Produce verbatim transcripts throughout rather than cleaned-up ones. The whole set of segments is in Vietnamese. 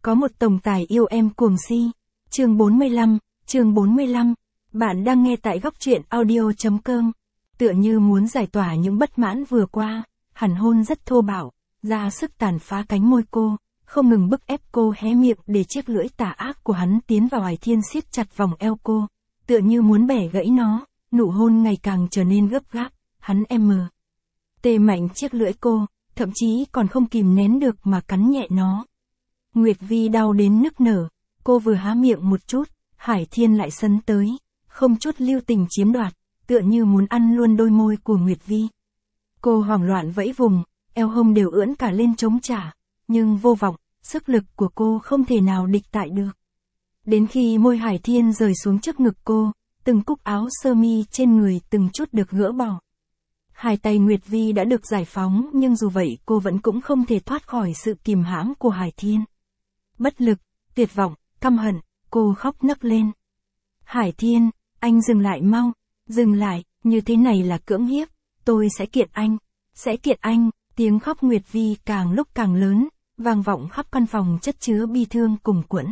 Có một tổng tài yêu em cuồng si. Chương bốn mươi lăm, chương bốn mươi lăm. Bạn đang nghe tại góc truyện audio.com. Tựa như muốn giải tỏa những bất mãn vừa qua, hẳn hôn rất thô bạo, ra sức tàn phá cánh môi cô, không ngừng bức ép cô hé miệng để chiếc lưỡi tà ác của hắn tiến vào Hải Thiên siết chặt vòng eo cô, tựa như muốn bẻ gãy nó, nụ hôn ngày càng trở nên gấp gáp, hắn em mờ. Tê mạnh chiếc lưỡi cô, thậm chí còn không kìm nén được mà cắn nhẹ nó. Nguyệt Vi đau đến nức nở, cô vừa há miệng một chút, Hải Thiên lại sấn tới, không chút lưu tình chiếm đoạt, tựa như muốn ăn luôn đôi môi của Nguyệt Vi. Cô hoảng loạn vẫy vùng, eo hông đều ưỡn cả lên chống trả, nhưng vô vọng, sức lực của cô không thể nào địch tại được. Đến khi môi Hải Thiên rời xuống trước ngực cô, từng cúc áo sơ mi trên người từng chút được gỡ bỏ. Hai tay Nguyệt Vi đã được giải phóng, nhưng dù vậy cô vẫn cũng không thể thoát khỏi sự kìm hãm của Hải Thiên. Bất lực, tuyệt vọng, căm hận, cô khóc nấc lên. Hải Thiên, anh dừng lại mau, dừng lại, như thế này là cưỡng hiếp, tôi sẽ kiện anh, sẽ kiện anh. Tiếng khóc Nguyệt Vi càng lúc càng lớn, vang vọng khắp căn phòng chất chứa bi thương cùng quẫn.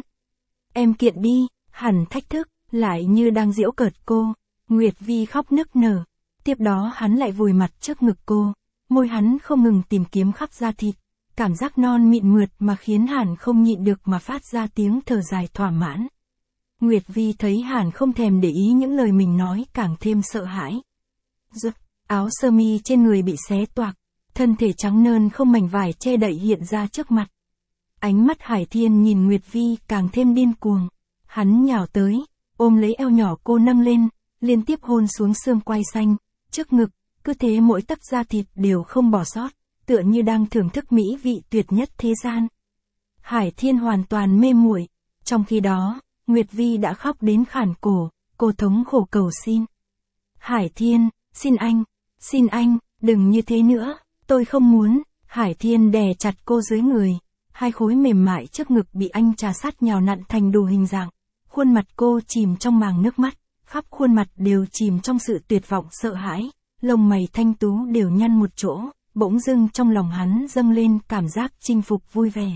Em kiện đi, hẳn thách thức, lại như đang giễu cợt cô. Nguyệt Vi khóc nức nở. Tiếp đó hắn lại vùi mặt trước ngực cô, môi hắn không ngừng tìm kiếm khắp da thịt, cảm giác non mịn mượt mà khiến Hàn không nhịn được mà phát ra tiếng thở dài thỏa mãn. Nguyệt Vi thấy Hàn không thèm để ý những lời mình nói càng thêm sợ hãi. Rực, áo sơ mi trên người bị xé toạc, thân thể trắng nơn không mảnh vải che đậy hiện ra trước mặt. Ánh mắt Hải Thiên nhìn Nguyệt Vi càng thêm điên cuồng, hắn nhào tới, ôm lấy eo nhỏ cô nâng lên, liên tiếp hôn xuống xương quai xanh, trước ngực, cứ thế mỗi tấc da thịt đều không bỏ sót, tựa như đang thưởng thức mỹ vị tuyệt nhất thế gian. Hải Thiên hoàn toàn mê muội, trong khi đó, Nguyệt Vi đã khóc đến khản cổ, cô thống khổ cầu xin. Hải Thiên, xin anh, xin anh, đừng như thế nữa, tôi không muốn. Hải Thiên đè chặt cô dưới người, hai khối mềm mại trước ngực bị anh trà sát nhào nặn thành đủ hình dạng, khuôn mặt cô chìm trong màng nước mắt. Khắp khuôn mặt đều chìm trong sự tuyệt vọng sợ hãi, lông mày thanh tú đều nhăn một chỗ, bỗng dưng trong lòng hắn dâng lên cảm giác chinh phục vui vẻ.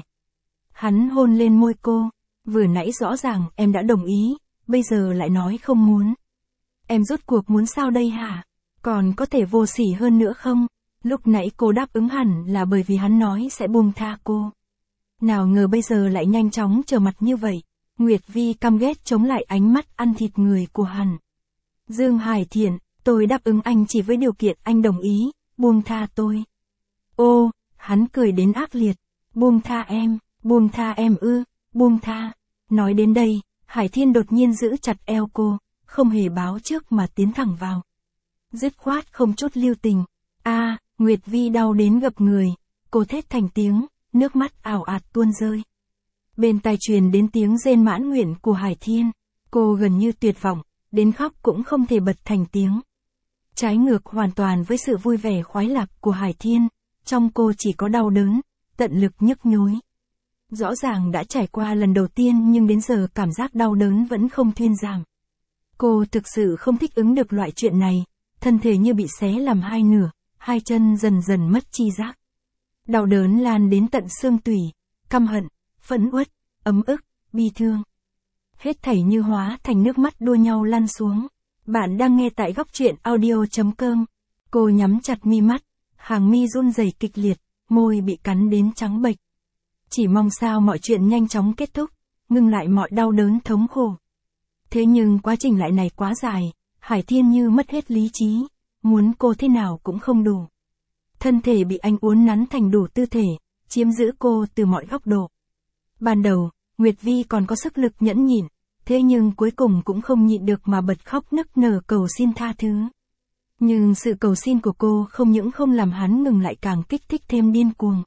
Hắn hôn lên môi cô, vừa nãy rõ ràng em đã đồng ý, bây giờ lại nói không muốn. Em rốt cuộc muốn sao đây hả? Còn có thể vô sỉ hơn nữa không? Lúc nãy cô đáp ứng hẳn là bởi vì hắn nói sẽ buông tha cô. Nào ngờ bây giờ lại nhanh chóng trở mặt như vậy. Nguyệt Vi căm ghét chống lại ánh mắt ăn thịt người của hắn. Dương Hải Thiện, tôi đáp ứng anh chỉ với điều kiện anh đồng ý, buông tha tôi. Ô, hắn cười đến ác liệt, buông tha em, buông tha em ư, buông tha. Nói đến đây, Hải Thiên đột nhiên giữ chặt eo cô, không hề báo trước mà tiến thẳng vào. Dứt khoát không chút lưu tình. A, Nguyệt Vi đau đến gập người, cô thét thành tiếng, nước mắt ảo ạt tuôn rơi. Bên tai truyền đến tiếng rên mãn nguyện của Hải Thiên, cô gần như tuyệt vọng, đến khóc cũng không thể bật thành tiếng. Trái ngược hoàn toàn với sự vui vẻ khoái lạc của Hải Thiên, trong cô chỉ có đau đớn, tận lực nhức nhối. Rõ ràng đã trải qua lần đầu tiên nhưng đến giờ cảm giác đau đớn vẫn không thuyên giảm. Cô thực sự không thích ứng được loại chuyện này, thân thể như bị xé làm hai nửa, hai chân dần dần mất chi giác. Đau đớn lan đến tận xương tủy, căm hận, phẫn uất, ấm ức, bi thương. Hết thảy như hóa thành nước mắt đua nhau lăn xuống. Bạn đang nghe tại góc truyện audio.com. Cô nhắm chặt mi mắt, hàng mi run rẩy kịch liệt, môi bị cắn đến trắng bệch. Chỉ mong sao mọi chuyện nhanh chóng kết thúc, ngừng lại mọi đau đớn thống khổ. Thế nhưng quá trình lại này quá dài, Hải Thiên như mất hết lý trí, muốn cô thế nào cũng không đủ. Thân thể bị anh uốn nắn thành đủ tư thể, chiếm giữ cô từ mọi góc độ. Ban đầu, Nguyệt Vi còn có sức lực nhẫn nhịn, thế nhưng cuối cùng cũng không nhịn được mà bật khóc nức nở cầu xin tha thứ. Nhưng sự cầu xin của cô không những không làm hắn ngừng lại càng kích thích thêm điên cuồng.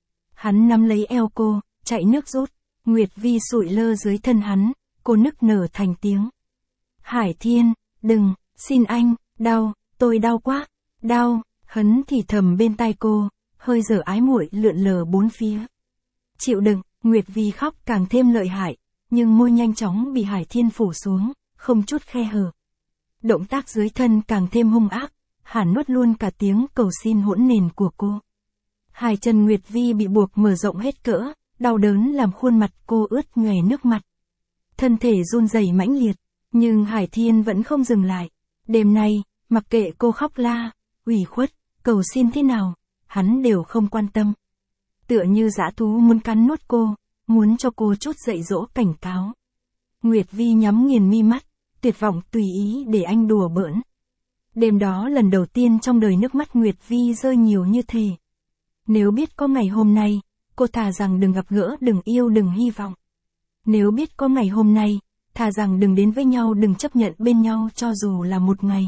Hắn nắm lấy eo cô, chạy nước rút, Nguyệt Vi sụi lơ dưới thân hắn, cô nức nở thành tiếng. Hải Thiên, đừng, xin anh, đau, tôi đau quá, đau, hắn thì thầm bên tai cô, hơi dở ái muội lượn lờ bốn phía. Chịu đựng. Nguyệt Vi khóc càng thêm lợi hại, nhưng môi nhanh chóng bị Hải Thiên phủ xuống, không chút khe hở. Động tác dưới thân càng thêm hung ác, Hàn nuốt luôn cả tiếng cầu xin hỗn nền của cô. Hai chân Nguyệt Vi bị buộc mở rộng hết cỡ, đau đớn làm khuôn mặt cô ướt nhòe nước mặt. Thân thể run rẩy mãnh liệt, nhưng Hải Thiên vẫn không dừng lại. Đêm nay, mặc kệ cô khóc la, ủy khuất, cầu xin thế nào, hắn đều không quan tâm. Tựa như dã thú muốn cắn nuốt cô, muốn cho cô chút dạy dỗ cảnh cáo. Nguyệt Vi nhắm nghiền mi mắt, tuyệt vọng tùy ý để anh đùa bỡn. Đêm đó lần đầu tiên trong đời nước mắt Nguyệt Vi rơi nhiều như thế. Nếu biết có ngày hôm nay, cô thà rằng đừng gặp gỡ, đừng yêu, đừng hy vọng. Nếu biết có ngày hôm nay, thà rằng đừng đến với nhau, đừng chấp nhận bên nhau cho dù là một ngày.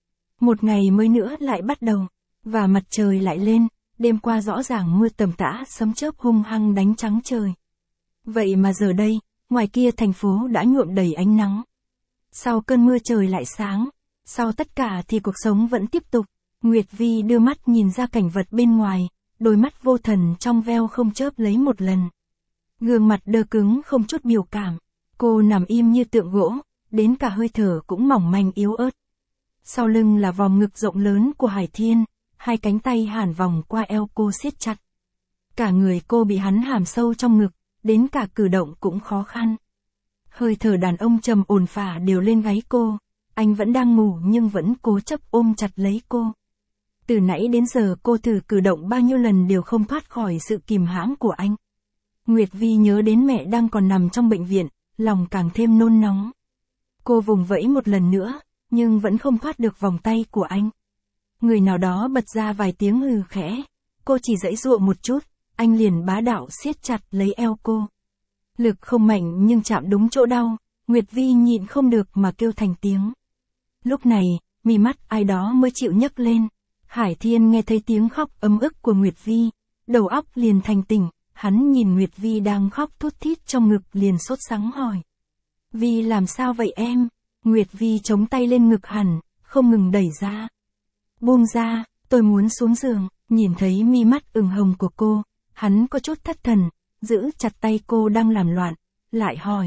Một ngày mới nữa lại bắt đầu, và mặt trời lại lên, đêm qua rõ ràng mưa tầm tã, sấm chớp hung hăng đánh trắng trời. Vậy mà giờ đây, ngoài kia thành phố đã nhuộm đầy ánh nắng. Sau cơn mưa trời lại sáng, sau tất cả thì cuộc sống vẫn tiếp tục. Nguyệt Vi đưa mắt nhìn ra cảnh vật bên ngoài, đôi mắt vô thần trong veo không chớp lấy một lần. Gương mặt đơ cứng không chút biểu cảm, cô nằm im như tượng gỗ, đến cả hơi thở cũng mỏng manh yếu ớt. Sau lưng là vòng ngực rộng lớn của Hải Thiên, hai cánh tay hàn vòng qua eo cô siết chặt. Cả người cô bị hắn hàm sâu trong ngực, đến cả cử động cũng khó khăn. Hơi thở đàn ông trầm ồn phả đều lên gáy cô, anh vẫn đang ngủ nhưng vẫn cố chấp ôm chặt lấy cô. Từ nãy đến giờ cô thử cử động bao nhiêu lần đều không thoát khỏi sự kìm hãm của anh. Nguyệt Vi nhớ đến mẹ đang còn nằm trong bệnh viện, lòng càng thêm nôn nóng. Cô vùng vẫy một lần nữa, nhưng vẫn không thoát được vòng tay của anh. Người nào đó bật ra vài tiếng hừ khẽ, cô chỉ giãy giụa một chút, anh liền bá đạo siết chặt lấy eo cô. Lực không mạnh nhưng chạm đúng chỗ đau, Nguyệt Vi nhịn không được mà kêu thành tiếng. Lúc này, mí mắt ai đó mới chịu nhấc lên. Hải Thiên nghe thấy tiếng khóc ấm ức của Nguyệt Vi, đầu óc liền thành tỉnh, hắn nhìn Nguyệt Vi đang khóc thút thít trong ngực liền sốt sắng hỏi. Vi làm sao vậy em? Nguyệt Vi chống tay lên ngực hắn, không ngừng đẩy ra. Buông ra, tôi muốn xuống giường. Nhìn thấy mi mắt ửng hồng của cô, hắn có chút thất thần, giữ chặt tay cô đang làm loạn, lại hỏi.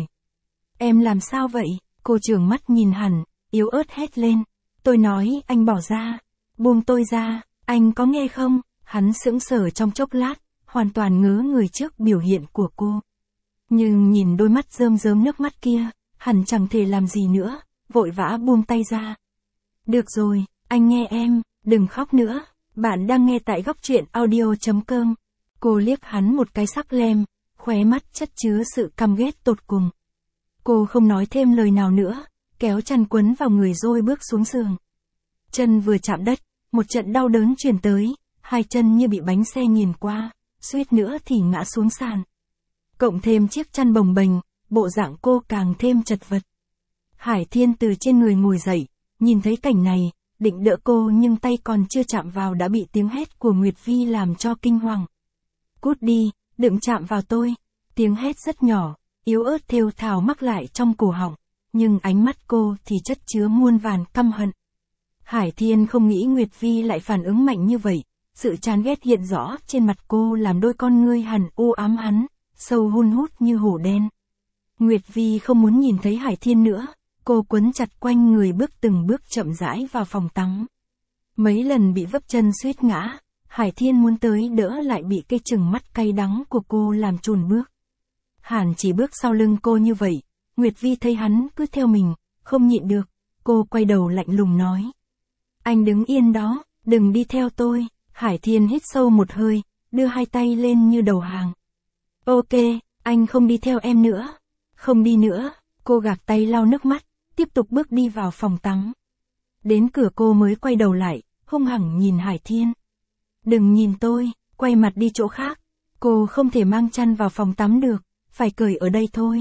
Em làm sao vậy? Cô trừng mắt nhìn hắn, yếu ớt hét lên. Tôi nói anh bỏ ra. Buông tôi ra, anh có nghe không? Hắn sững sờ trong chốc lát, hoàn toàn ngớ người trước biểu hiện của cô. Nhưng nhìn đôi mắt rơm rớm nước mắt kia, hắn chẳng thể làm gì nữa, vội vã buông tay ra. Được rồi, anh nghe em, đừng khóc nữa. Bạn đang nghe tại góc truyện audio chấm com. Cô liếc hắn một cái sắc lem, khóe mắt chất chứa sự căm ghét tột cùng. Cô không nói thêm lời nào nữa, kéo chăn quấn vào người rồi bước xuống giường. Chân vừa chạm đất, một trận đau đớn truyền tới, hai chân như bị bánh xe nghiền qua, suýt nữa thì ngã xuống sàn. Cộng thêm chiếc chăn bồng bềnh, bộ dạng cô càng thêm chật vật. Hải Thiên từ trên người ngồi dậy, nhìn thấy cảnh này, định đỡ cô nhưng tay còn chưa chạm vào đã bị tiếng hét của Nguyệt Vi làm cho kinh hoàng. Cút đi, đừng chạm vào tôi. Tiếng hét rất nhỏ, yếu ớt thều thào mắc lại trong cổ họng, nhưng ánh mắt cô thì chất chứa muôn vàn căm hận. Hải Thiên không nghĩ Nguyệt Vi lại phản ứng mạnh như vậy, sự chán ghét hiện rõ trên mặt cô làm đôi con ngươi hằn u ám hắn, sâu hun hút như hổ đen. Nguyệt Vi không muốn nhìn thấy Hải Thiên nữa, cô quấn chặt quanh người bước từng bước chậm rãi vào phòng tắm. Mấy lần bị vấp chân suýt ngã, Hải Thiên muốn tới đỡ lại bị cái chừng mắt cay đắng của cô làm chùn bước. Hàn chỉ bước sau lưng cô như vậy, Nguyệt Vi thấy hắn cứ theo mình, không nhịn được, cô quay đầu lạnh lùng nói. Anh đứng yên đó, đừng đi theo tôi. Hải Thiên hít sâu một hơi, đưa hai tay lên như đầu hàng. Ok, anh không đi theo em nữa. Không đi nữa, cô gạt tay lau nước mắt, tiếp tục bước đi vào phòng tắm. Đến cửa cô mới quay đầu lại, hung hăng nhìn Hải Thiên. Đừng nhìn tôi, quay mặt đi chỗ khác. Cô không thể mang chăn vào phòng tắm được, phải cởi ở đây thôi.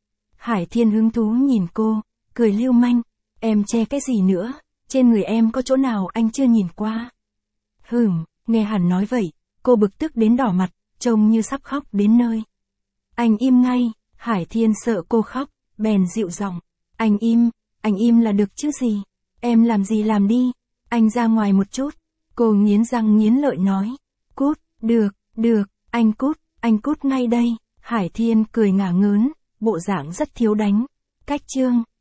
Hải Thiên hứng thú nhìn cô, cười lưu manh. Em che cái gì nữa, trên người em có chỗ nào anh chưa nhìn qua. Hừm, nghe hắn nói vậy, cô bực tức đến đỏ mặt, trông như sắp khóc đến nơi. Anh im ngay. Hải Thiên sợ cô khóc, bèn dịu giọng. Anh im, anh im là được chứ gì. Em làm gì làm đi, anh ra ngoài một chút. Cô nghiến răng nghiến lợi nói. Cút, được, được, anh cút, anh cút ngay đây. Hải Thiên cười ngả ngớn, bộ dạng rất thiếu đánh. Cách chương.